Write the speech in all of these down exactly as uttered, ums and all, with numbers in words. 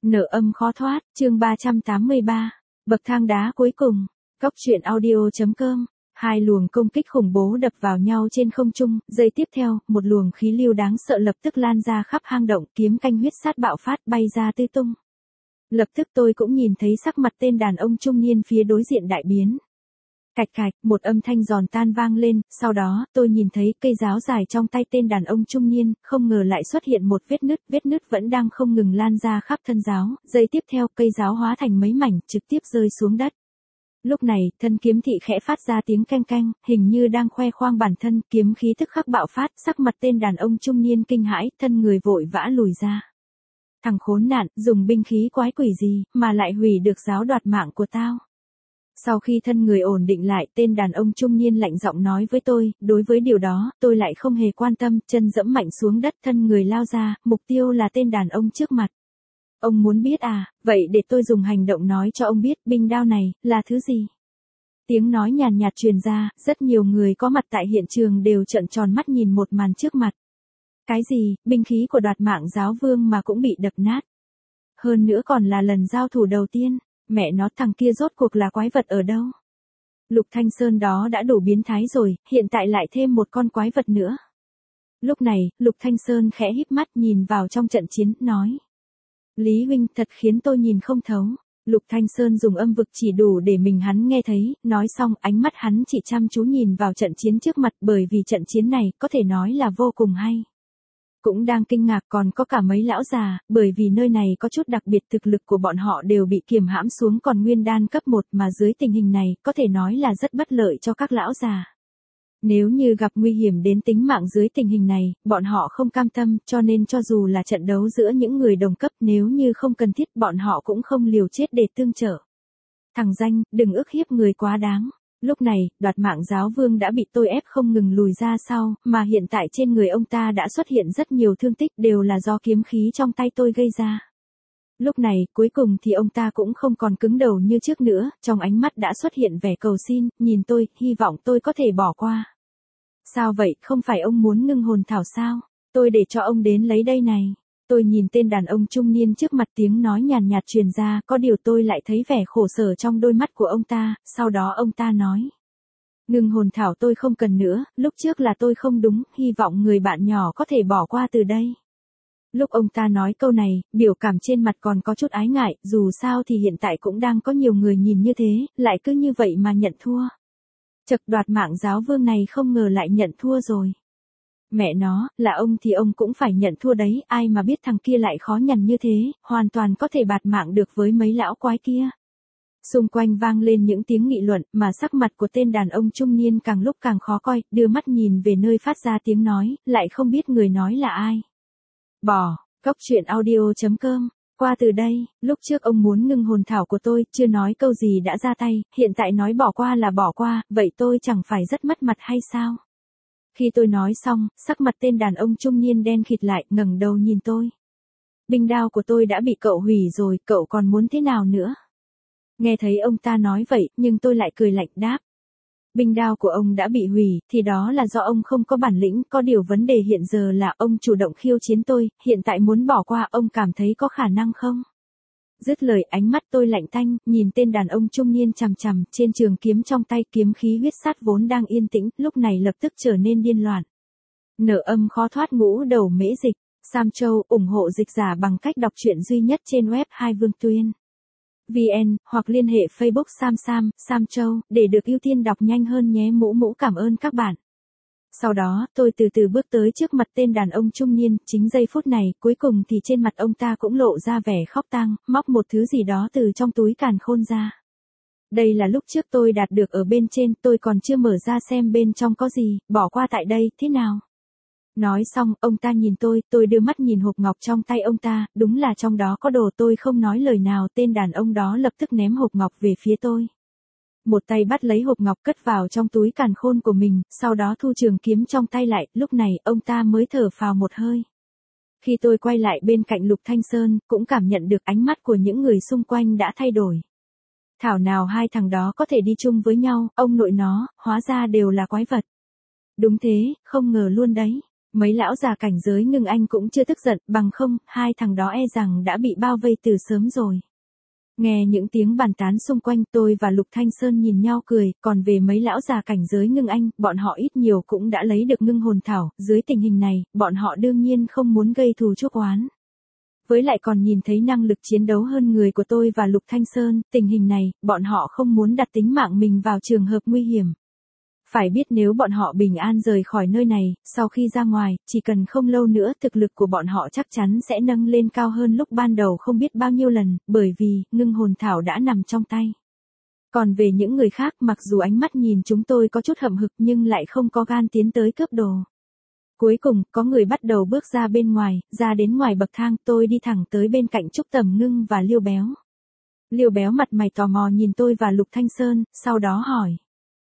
Nợ âm khó thoát, chương ba trăm tám mươi ba. Bậc thang đá cuối cùng. Cóc truyện audio chấm com. Hai luồng công kích khủng bố đập vào nhau trên không trung, giây tiếp theo, một luồng khí lưu đáng sợ lập tức lan ra khắp hang động, kiếm canh huyết sát bạo phát bay ra tứ tung. Lập tức tôi cũng nhìn thấy sắc mặt tên đàn ông trung niên phía đối diện đại biến. Cạch cạch, một âm thanh giòn tan vang lên, sau đó, tôi nhìn thấy cây giáo dài trong tay tên đàn ông trung niên, không ngờ lại xuất hiện một vết nứt, vết nứt vẫn đang không ngừng lan ra khắp thân giáo, giây tiếp theo, cây giáo hóa thành mấy mảnh, trực tiếp rơi xuống đất. Lúc này, thân kiếm thị khẽ phát ra tiếng canh canh, hình như đang khoe khoang bản thân, kiếm khí tức khắc bạo phát, sắc mặt tên đàn ông trung niên kinh hãi, thân người vội vã lùi ra. Thằng khốn nạn, dùng binh khí quái quỷ gì, mà lại hủy được giáo đoạt mạng của tao. Sau khi thân người ổn định lại, tên đàn ông trung niên lạnh giọng nói với tôi, đối với điều đó, tôi lại không hề quan tâm, chân dẫm mạnh xuống đất, thân người lao ra, mục tiêu là tên đàn ông trước mặt. Ông muốn biết à, vậy để tôi dùng hành động nói cho ông biết, binh đao này, là thứ gì? Tiếng nói nhàn nhạt truyền ra, rất nhiều người có mặt tại hiện trường đều trợn tròn mắt nhìn một màn trước mặt. Cái gì, binh khí của đoạt mạng giáo vương mà cũng bị đập nát. Hơn nữa còn là lần giao thủ đầu tiên. Mẹ nó, thằng kia rốt cuộc là quái vật ở đâu? Lục Thanh Sơn đó đã đủ biến thái rồi, hiện tại lại thêm một con quái vật nữa. Lúc này, Lục Thanh Sơn khẽ híp mắt nhìn vào trong trận chiến, nói. Lý huynh, thật khiến tôi nhìn không thấu. Lục Thanh Sơn dùng âm vực chỉ đủ để mình hắn nghe thấy, nói xong ánh mắt hắn chỉ chăm chú nhìn vào trận chiến trước mặt, bởi vì trận chiến này có thể nói là vô cùng hay. Cũng đang kinh ngạc còn có cả mấy lão già, bởi vì nơi này có chút đặc biệt, thực lực của bọn họ đều bị kiềm hãm xuống còn nguyên đan cấp một, mà dưới tình hình này, có thể nói là rất bất lợi cho các lão già. Nếu như gặp nguy hiểm đến tính mạng dưới tình hình này, bọn họ không cam tâm, cho nên cho dù là trận đấu giữa những người đồng cấp, nếu như không cần thiết, bọn họ cũng không liều chết để tương trợ. Thằng danh, đừng ức hiếp người quá đáng. Lúc này, đoạt mạng giáo vương đã bị tôi ép không ngừng lùi ra sau, mà hiện tại trên người ông ta đã xuất hiện rất nhiều thương tích, đều là do kiếm khí trong tay tôi gây ra. Lúc này, cuối cùng thì ông ta cũng không còn cứng đầu như trước nữa, trong ánh mắt đã xuất hiện vẻ cầu xin, nhìn tôi, hy vọng tôi có thể bỏ qua. Sao vậy, không phải ông muốn ngưng hồn thảo sao? Tôi để cho ông đến lấy đây này. Tôi nhìn tên đàn ông trung niên trước mặt, tiếng nói nhàn nhạt truyền ra, có điều tôi lại thấy vẻ khổ sở trong đôi mắt của ông ta, sau đó ông ta nói. Ngưng hồn thảo tôi không cần nữa, lúc trước là tôi không đúng, hy vọng người bạn nhỏ có thể bỏ qua từ đây. Lúc ông ta nói câu này, biểu cảm trên mặt còn có chút ái ngại, dù sao thì hiện tại cũng đang có nhiều người nhìn như thế, lại cứ như vậy mà nhận thua. Chật, đoạt mạng giáo vương này không ngờ lại nhận thua rồi. Mẹ nó, là ông thì ông cũng phải nhận thua đấy, ai mà biết thằng kia lại khó nhằn như thế, hoàn toàn có thể bạt mạng được với mấy lão quái kia. Xung quanh vang lên những tiếng nghị luận, mà sắc mặt của tên đàn ông trung niên càng lúc càng khó coi, đưa mắt nhìn về nơi phát ra tiếng nói, lại không biết người nói là ai. Bỏ, cóc truyện audio chấm com. Qua từ đây, lúc trước ông muốn ngưng hồn thảo của tôi, chưa nói câu gì đã ra tay, hiện tại nói bỏ qua là bỏ qua, vậy tôi chẳng phải rất mất mặt hay sao? Khi tôi nói xong, sắc mặt tên đàn ông trung niên đen khịt lại, ngẩng đầu nhìn tôi. Binh đao của tôi đã bị cậu hủy rồi, cậu còn muốn thế nào nữa? Nghe thấy ông ta nói vậy, nhưng tôi lại cười lạnh đáp. Binh đao của ông đã bị hủy, thì đó là do ông không có bản lĩnh, có điều vấn đề hiện giờ là ông chủ động khiêu chiến tôi, hiện tại muốn bỏ qua, ông cảm thấy có khả năng không? Dứt lời, ánh mắt tôi lạnh tanh, nhìn tên đàn ông trung niên chằm chằm, trên trường kiếm trong tay, kiếm khí huyết sát vốn đang yên tĩnh, lúc này lập tức trở nên điên loạn. Nợ âm khó thoát ngũ đầu mễ dịch. Sam Châu ủng hộ dịch giả bằng cách đọc truyện duy nhất trên web Hai Vương Tuyên vn, hoặc liên hệ Facebook Sam Sam, Sam Châu, để được ưu tiên đọc nhanh hơn nhé. Mũ mũ cảm ơn các bạn. Sau đó, tôi từ từ bước tới trước mặt tên đàn ông trung niên, chính giây phút này, cuối cùng thì trên mặt ông ta cũng lộ ra vẻ khóc tang, móc một thứ gì đó từ trong túi càn khôn ra. Đây là lúc trước tôi đạt được ở bên trên, tôi còn chưa mở ra xem bên trong có gì, bỏ qua tại đây, thế nào? Nói xong, ông ta nhìn tôi, tôi đưa mắt nhìn hộp ngọc trong tay ông ta, đúng là trong đó có đồ, tôi không nói lời nào, tên đàn ông đó lập tức ném hộp ngọc về phía tôi. Một tay bắt lấy hộp ngọc cất vào trong túi càn khôn của mình, sau đó thu trường kiếm trong tay lại, lúc này, ông ta mới thở phào một hơi. Khi tôi quay lại bên cạnh Lục Thanh Sơn, cũng cảm nhận được ánh mắt của những người xung quanh đã thay đổi. Thảo nào hai thằng đó có thể đi chung với nhau, ông nội nó, hóa ra đều là quái vật. Đúng thế, không ngờ luôn đấy. mấy lão già cảnh giới ngưng anh cũng chưa tức giận, bằng không, hai thằng đó e rằng đã bị bao vây từ sớm rồi. Nghe những tiếng bàn tán xung quanh, tôi và Lục Thanh Sơn nhìn nhau cười, còn về mấy lão già cảnh giới ngưng anh, bọn họ ít nhiều cũng đã lấy được ngưng hồn thảo, dưới tình hình này, bọn họ đương nhiên không muốn gây thù chuốc oán. Với lại còn nhìn thấy năng lực chiến đấu hơn người của tôi và Lục Thanh Sơn, tình hình này, bọn họ không muốn đặt tính mạng mình vào trường hợp nguy hiểm. Phải biết nếu bọn họ bình an rời khỏi nơi này, sau khi ra ngoài, chỉ cần không lâu nữa thực lực của bọn họ chắc chắn sẽ nâng lên cao hơn lúc ban đầu không biết bao nhiêu lần, bởi vì, ngưng hồn thảo đã nằm trong tay. Còn về những người khác, mặc dù ánh mắt nhìn chúng tôi có chút hậm hực nhưng lại không có gan tiến tới cướp đồ. Cuối cùng, có người bắt đầu bước ra bên ngoài, ra đến ngoài bậc thang, tôi đi thẳng tới bên cạnh Trúc Tầm Ngưng và Liêu Béo. Liêu Béo mặt mày tò mò nhìn tôi và Lục Thanh Sơn, sau đó hỏi.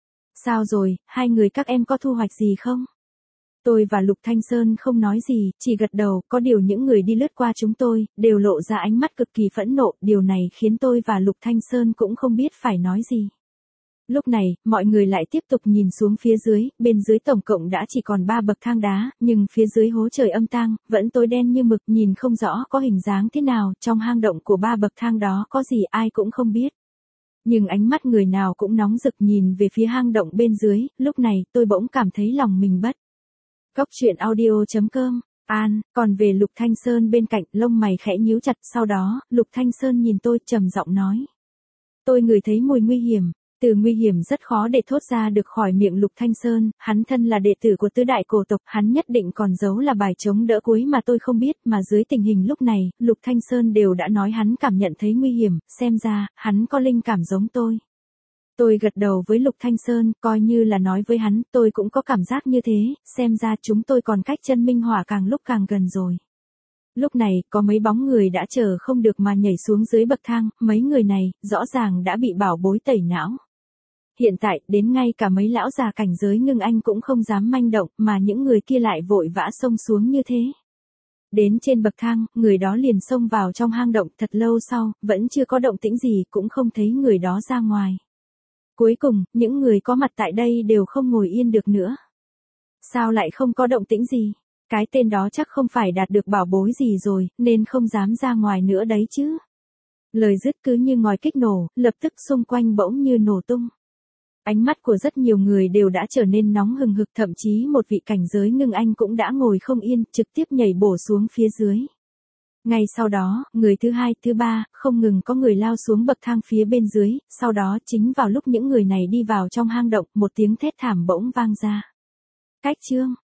Sao rồi, hai người các em có thu hoạch gì không? Tôi và Lục Thanh Sơn không nói gì, chỉ gật đầu, có điều những người đi lướt qua chúng tôi, đều lộ ra ánh mắt cực kỳ phẫn nộ, điều này khiến tôi và Lục Thanh Sơn cũng không biết phải nói gì. Lúc này, mọi người lại tiếp tục nhìn xuống phía dưới, bên dưới tổng cộng đã chỉ còn ba bậc thang đá, nhưng phía dưới hố trời âm tang, vẫn tối đen như mực, nhìn không rõ có hình dáng thế nào, trong hang động của ba bậc thang đó có gì ai cũng không biết. Nhưng ánh mắt người nào cũng nóng rực nhìn về phía hang động bên dưới, lúc này tôi bỗng cảm thấy lòng mình bất. Cốc truyện audio chấm com, An, còn về Lục Thanh Sơn bên cạnh, lông mày khẽ nhíu chặt, sau đó, Lục Thanh Sơn nhìn tôi trầm giọng nói. Tôi ngửi thấy mùi nguy hiểm. Từ nguy hiểm rất khó để thốt ra được khỏi miệng Lục Thanh Sơn, hắn thân là đệ tử của tứ đại cổ tộc, hắn nhất định còn giấu là bài chống đỡ cuối mà tôi không biết, mà dưới tình hình lúc này, Lục Thanh Sơn đều đã nói hắn cảm nhận thấy nguy hiểm, xem ra, hắn có linh cảm giống tôi. Tôi gật đầu với Lục Thanh Sơn, coi như là nói với hắn, tôi cũng có cảm giác như thế, xem ra chúng tôi còn cách chân minh hỏa càng lúc càng gần rồi. Lúc này, có mấy bóng người đã chờ không được mà nhảy xuống dưới bậc thang, mấy người này, rõ ràng đã bị bảo bối tẩy não. Hiện tại, đến ngay cả mấy lão già cảnh giới ngưng anh cũng không dám manh động, mà những người kia lại vội vã xông xuống như thế. Đến trên bậc thang, người đó liền xông vào trong hang động, thật lâu sau, vẫn chưa có động tĩnh gì, cũng không thấy người đó ra ngoài. Cuối cùng, những người có mặt tại đây đều không ngồi yên được nữa. Sao lại không có động tĩnh gì? Cái tên đó chắc không phải đạt được bảo bối gì rồi, nên không dám ra ngoài nữa đấy chứ. Lời dứt cứ như ngòi kích nổ, lập tức xung quanh bỗng như nổ tung. Ánh mắt của rất nhiều người đều đã trở nên nóng hừng hực, thậm chí một vị cảnh giới ngưng anh cũng đã ngồi không yên, trực tiếp nhảy bổ xuống phía dưới. Ngay sau đó, người thứ hai, thứ ba, không ngừng có người lao xuống bậc thang phía bên dưới, sau đó chính vào lúc những người này đi vào trong hang động, một tiếng thét thảm bỗng vang ra. Cách chương